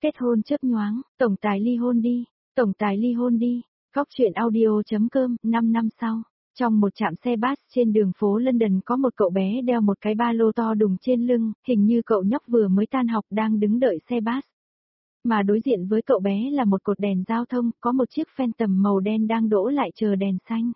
Kết hôn chớp nhoáng, tổng tài ly hôn đi, tổng tài ly hôn đi. Góc truyện audio.com. 5 năm sau, trong một trạm xe bus trên đường phố London có một cậu bé đeo một cái ba lô to đùng trên lưng, hình như cậu nhóc vừa mới tan học đang đứng đợi xe bus. Mà đối diện với cậu bé là một cột đèn giao thông, có một chiếc Phantom màu đen đang đỗ lại chờ đèn xanh.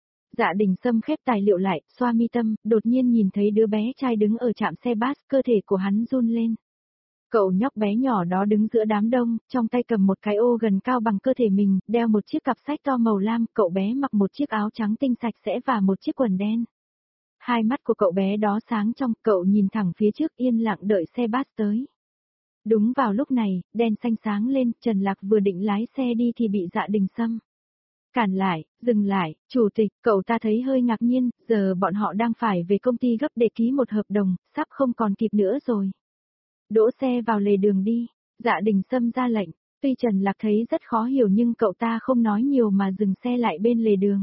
Dạ Đình Sâm khép tài liệu lại, xoa mi tâm, đột nhiên nhìn thấy đứa bé trai đứng ở trạm xe bus, cơ thể của hắn run lên. Cậu nhóc bé nhỏ đó đứng giữa đám đông, trong tay cầm một cái ô gần cao bằng cơ thể mình, đeo một chiếc cặp sách to màu lam, cậu bé mặc một chiếc áo trắng tinh sạch sẽ và một chiếc quần đen. Hai mắt của cậu bé đó sáng trong, cậu nhìn thẳng phía trước yên lặng đợi xe bus tới. Đúng vào lúc này, đèn xanh sáng lên, Trần Lạc vừa định lái xe đi thì bị Dạ Đình Sâm cản lại, dừng lại, chủ tịch, cậu ta thấy hơi ngạc nhiên, giờ bọn họ đang phải về công ty gấp để ký một hợp đồng, sắp không còn kịp nữa rồi. Đỗ xe vào lề đường đi, Dạ Đình Sâm ra lệnh, tuy Trần Lạc thấy rất khó hiểu nhưng cậu ta không nói nhiều mà dừng xe lại bên lề đường.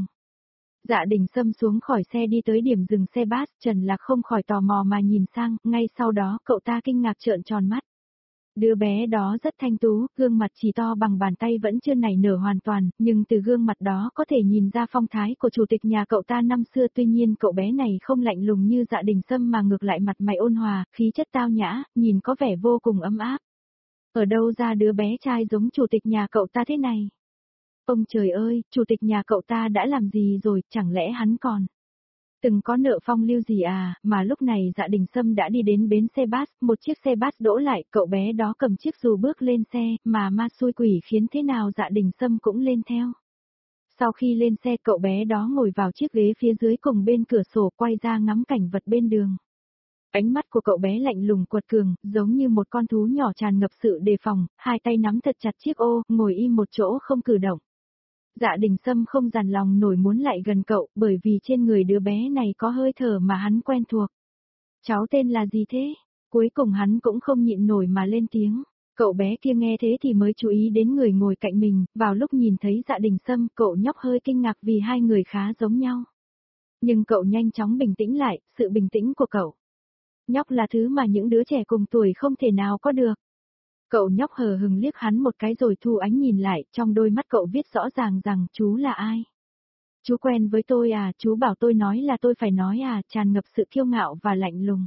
Dạ Đình Sâm xuống khỏi xe đi tới điểm dừng xe bus, Trần Lạc không khỏi tò mò mà nhìn sang, ngay sau đó cậu ta kinh ngạc trợn tròn mắt. Đứa bé đó rất thanh tú, gương mặt chỉ to bằng bàn tay vẫn chưa nảy nở hoàn toàn, nhưng từ gương mặt đó có thể nhìn ra phong thái của chủ tịch nhà cậu ta năm xưa. Tuy nhiên cậu bé này không lạnh lùng như Dạ Đình Sâm mà ngược lại mặt mày ôn hòa, khí chất tao nhã, nhìn có vẻ vô cùng ấm áp. Ở đâu ra đứa bé trai giống chủ tịch nhà cậu ta thế này? Ông trời ơi, chủ tịch nhà cậu ta đã làm gì rồi, chẳng lẽ hắn còn từng có nợ phong lưu gì à, mà lúc này Dạ Đình Sâm đã đi đến bến xe bus, một chiếc xe bus đỗ lại, cậu bé đó cầm chiếc dù bước lên xe, mà ma xui quỷ khiến thế nào Dạ Đình Sâm cũng lên theo. Sau khi lên xe cậu bé đó ngồi vào chiếc ghế phía dưới cùng bên cửa sổ quay ra ngắm cảnh vật bên đường. Ánh mắt của cậu bé lạnh lùng quật cường, giống như một con thú nhỏ tràn ngập sự đề phòng, hai tay nắm thật chặt chiếc ô, ngồi im một chỗ không cử động. Dạ Đình Sâm không dằn lòng nổi muốn lại gần cậu, bởi vì trên người đứa bé này có hơi thở mà hắn quen thuộc. Cháu tên là gì thế? Cuối cùng hắn cũng không nhịn nổi mà lên tiếng. Cậu bé kia nghe thế thì mới chú ý đến người ngồi cạnh mình, vào lúc nhìn thấy Dạ Đình Sâm, cậu nhóc hơi kinh ngạc vì hai người khá giống nhau. Nhưng cậu nhanh chóng bình tĩnh lại, sự bình tĩnh của cậu. Nhóc là thứ mà những đứa trẻ cùng tuổi không thể nào có được. Cậu nhóc hờ hững liếc hắn một cái rồi thu ánh nhìn lại, trong đôi mắt cậu viết rõ ràng rằng chú là ai. Chú quen với tôi à, chú bảo tôi nói là tôi phải nói à, tràn ngập sự kiêu ngạo và lạnh lùng.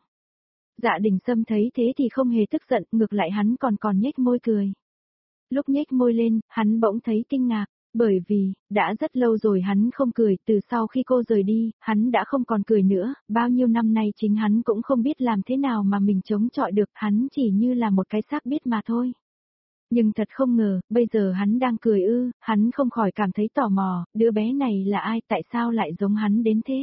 Dạ Đình Sâm thấy thế thì không hề tức giận, ngược lại hắn còn nhếch môi cười. Lúc nhếch môi lên, hắn bỗng thấy kinh ngạc, bởi vì, đã rất lâu rồi hắn không cười, từ sau khi cô rời đi, hắn đã không còn cười nữa, bao nhiêu năm nay chính hắn cũng không biết làm thế nào mà mình chống chọi được, hắn chỉ như là một cái xác biết mà thôi. Nhưng thật không ngờ, bây giờ hắn đang cười hắn không khỏi cảm thấy tò mò, đứa bé này là ai, tại sao lại giống hắn đến thế?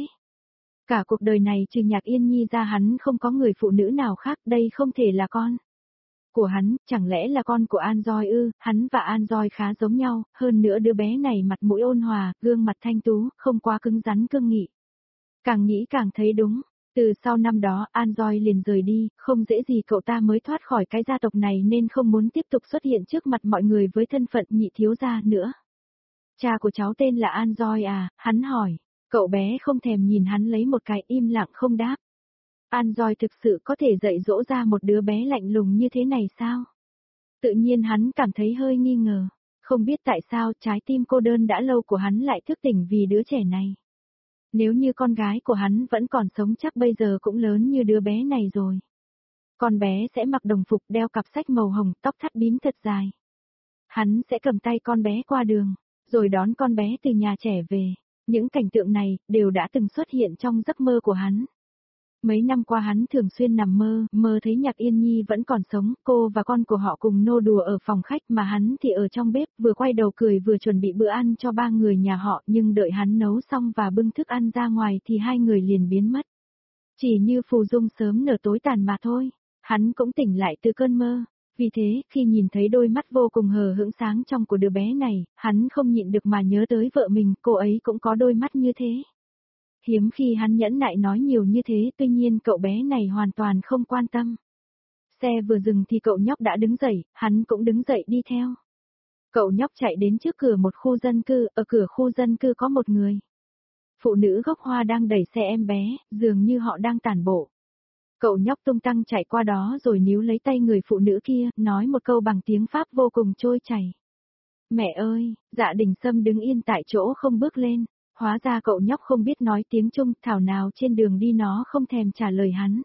Cả cuộc đời này trừ Nhạc Yên Nhi ra hắn không có người phụ nữ nào khác, đây không thể là con của hắn, chẳng lẽ là con của An Doi hắn và An Doi khá giống nhau, hơn nữa đứa bé này mặt mũi ôn hòa, gương mặt thanh tú, không quá cứng rắn cương nghị. Càng nghĩ càng thấy đúng. Từ sau năm đó, An Doi liền rời đi, không dễ gì cậu ta mới thoát khỏi cái gia tộc này nên không muốn tiếp tục xuất hiện trước mặt mọi người với thân phận nhị thiếu gia nữa. Cha của cháu tên là An Doi à, hắn hỏi. Cậu bé không thèm nhìn hắn lấy một cái, im lặng không đáp. An Doi thực sự có thể dạy dỗ ra một đứa bé lạnh lùng như thế này sao? Tự nhiên hắn cảm thấy hơi nghi ngờ. Không biết tại sao trái tim cô đơn đã lâu của hắn lại thức tỉnh vì đứa trẻ này. Nếu như con gái của hắn vẫn còn sống chắc bây giờ cũng lớn như đứa bé này rồi. Con bé sẽ mặc đồng phục đeo cặp sách màu hồng, tóc thắt bím thật dài. Hắn sẽ cầm tay con bé qua đường, rồi đón con bé từ nhà trẻ về. Những cảnh tượng này đều đã từng xuất hiện trong giấc mơ của hắn. Mấy năm qua hắn thường xuyên nằm mơ thấy Nhạc Yên Nhi vẫn còn sống, cô và con của họ cùng nô đùa ở phòng khách mà hắn thì ở trong bếp, vừa quay đầu cười vừa chuẩn bị bữa ăn cho ba người nhà họ, nhưng đợi hắn nấu xong và bưng thức ăn ra ngoài thì hai người liền biến mất. Chỉ như phù dung sớm nở tối tàn mà thôi, hắn cũng tỉnh lại từ cơn mơ. Vì thế, khi nhìn thấy đôi mắt vô cùng hờ hững sáng trong của đứa bé này, hắn không nhịn được mà nhớ tới vợ mình, cô ấy cũng có đôi mắt như thế. Hiếm khi hắn nhẫn nại nói nhiều như thế, tuy nhiên cậu bé này hoàn toàn không quan tâm. Xe vừa dừng thì cậu nhóc đã đứng dậy, hắn cũng đứng dậy đi theo. Cậu nhóc chạy đến trước cửa một khu dân cư, ở cửa khu dân cư có một người. Phụ nữ gốc Hoa đang đẩy xe em bé, dường như họ đang tản bộ. Cậu nhóc tung tăng chạy qua đó rồi níu lấy tay người phụ nữ kia, nói một câu bằng tiếng Pháp vô cùng trôi chảy. Mẹ ơi, Dạ Đình Sâm đứng yên tại chỗ không bước lên, hóa ra cậu nhóc không biết nói tiếng Trung, thảo nào trên đường đi nó không thèm trả lời hắn.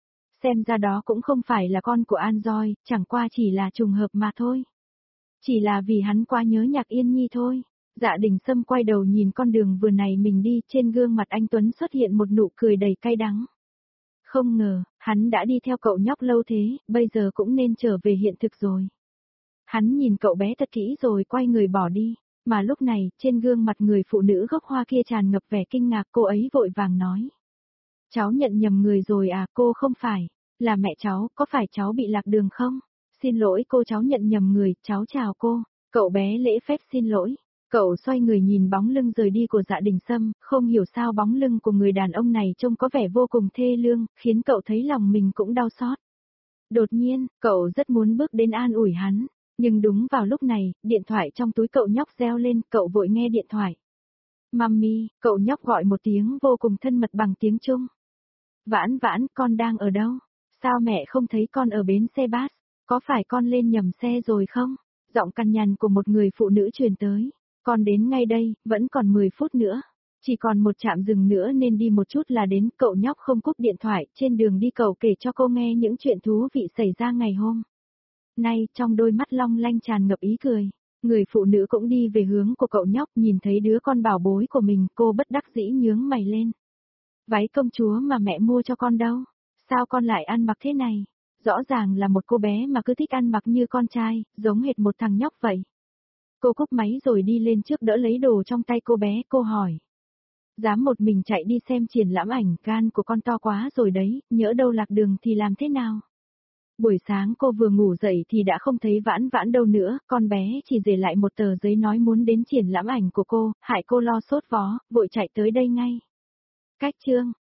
Xem ra đó cũng không phải là con của An Doi, chẳng qua chỉ là trùng hợp mà thôi. Chỉ là vì hắn quá nhớ Nhạc Yên Nhi thôi. Dạ Đình Sâm quay đầu nhìn con đường vừa này mình đi, trên gương mặt anh Tuấn xuất hiện một nụ cười đầy cay đắng. Không ngờ, hắn đã đi theo cậu nhóc lâu thế, bây giờ cũng nên trở về hiện thực rồi. Hắn nhìn cậu bé thật kỹ rồi quay người bỏ đi, mà lúc này, trên gương mặt người phụ nữ gốc Hoa kia tràn ngập vẻ kinh ngạc, cô ấy vội vàng nói. Cháu nhận nhầm người rồi à, cô không phải, là mẹ cháu, có phải cháu bị lạc đường không? Xin lỗi cô, cháu nhận nhầm người, cháu chào cô. Cậu bé lễ phép xin lỗi. Cậu xoay người nhìn bóng lưng rời đi của Dạ Đình Sâm, không hiểu sao bóng lưng của người đàn ông này trông có vẻ vô cùng thê lương, khiến cậu thấy lòng mình cũng đau xót. Đột nhiên, cậu rất muốn bước đến an ủi hắn, nhưng đúng vào lúc này, điện thoại trong túi cậu nhóc reo lên, cậu vội nghe điện thoại. Mummy, cậu nhóc gọi một tiếng vô cùng thân mật bằng tiếng Trung. Vãn vãn, con đang ở đâu? Sao mẹ không thấy con ở bến xe bus? Có phải con lên nhầm xe rồi không? Giọng cằn nhằn của một người phụ nữ truyền tới. Con đến ngay đây, vẫn còn 10 phút nữa. Chỉ còn một trạm dừng nữa nên đi một chút là đến. Cậu nhóc không cúp điện thoại, trên đường đi cậu kể cho cô nghe những chuyện thú vị xảy ra ngày hôm nay, trong đôi mắt long lanh tràn ngập ý cười. Người phụ nữ cũng đi về hướng của cậu nhóc, nhìn thấy đứa con bảo bối của mình, cô bất đắc dĩ nhướng mày lên. Váy công chúa mà mẹ mua cho con đâu? Sao con lại ăn mặc thế này? Rõ ràng là một cô bé mà cứ thích ăn mặc như con trai, giống hệt một thằng nhóc vậy. Cô cúp máy rồi đi lên trước đỡ lấy đồ trong tay cô bé, cô hỏi. Dám một mình chạy đi xem triển lãm ảnh, gan của con to quá rồi đấy, nhỡ đâu lạc đường thì làm thế nào? Buổi sáng cô vừa ngủ dậy thì đã không thấy vãn vãn đâu nữa, con bé chỉ để lại một tờ giấy nói muốn đến triển lãm ảnh của cô, hại cô lo sốt vó, vội chạy tới đây ngay. Cách chương